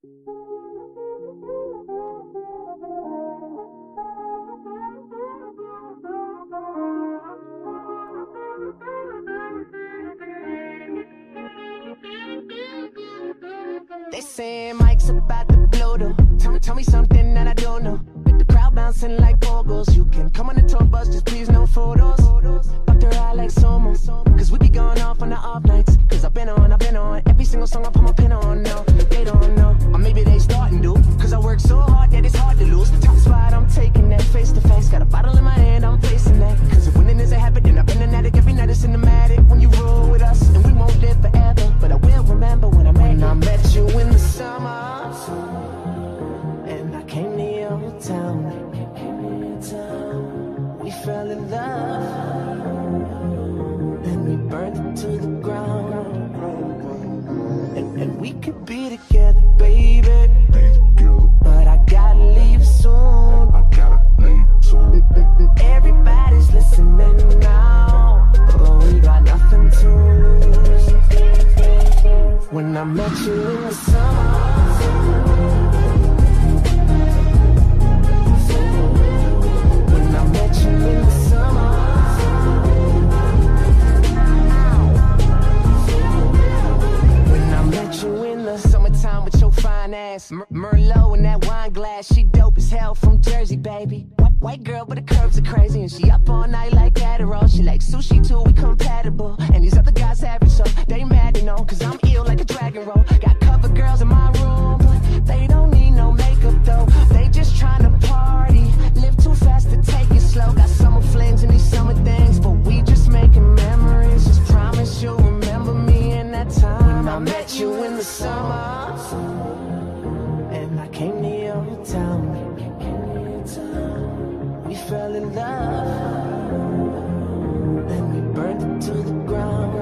They saying Mike's about to blow though. Tell me something that I don't know. With the crowd bouncing like bogles, you can come on the tour bus, just please no photos. Fuck their eye like Somo, cause we be going off on the off nights. Cause I've been on every single song I put my pin on now. They don't know, or maybe they starting to. Cause I work so hard that it's hard to lose. Top spot, I'm taking that face to face. Got a bottle in my hand, I'm facing that. Cause if winning is a habit, then I've been an addict. Every night it's cinematic when you roll with us. And we won't live forever, but I will remember when I met you in the summer. And I came to your town. We fell in love. Then we burned it to the ground. And we could be together, baby. But I gotta leave soon. Everybody's listening now. Oh, we got nothing to lose. When I met you in the summer. When I met you in the summer. When I met you in the summertime with your fine ass. Merlot in that wine glass. She dope as hell from Jersey, baby. White girl, but the curves are crazy. And she up all night like Adderall. She like sushi too, we compatible. And these other guys have it, so they mad to know. Cause I'm ill like a dragon roll. Got cover girls in my room, but they don't need no makeup though. They just tryna party, live too fast to take it slow. Got summer flings and these summer things, but we just making memories. Just promise you'll remember me in that time. When I met you in the summer. And I came to your town. We fell in love. Then we burned it to the ground.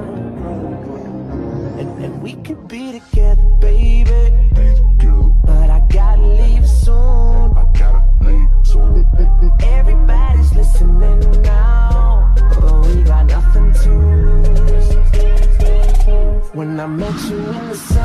And we could be together, baby. But I gotta leave soon. Everybody's listening now. Oh, we got nothing to lose. When I met you in the sun.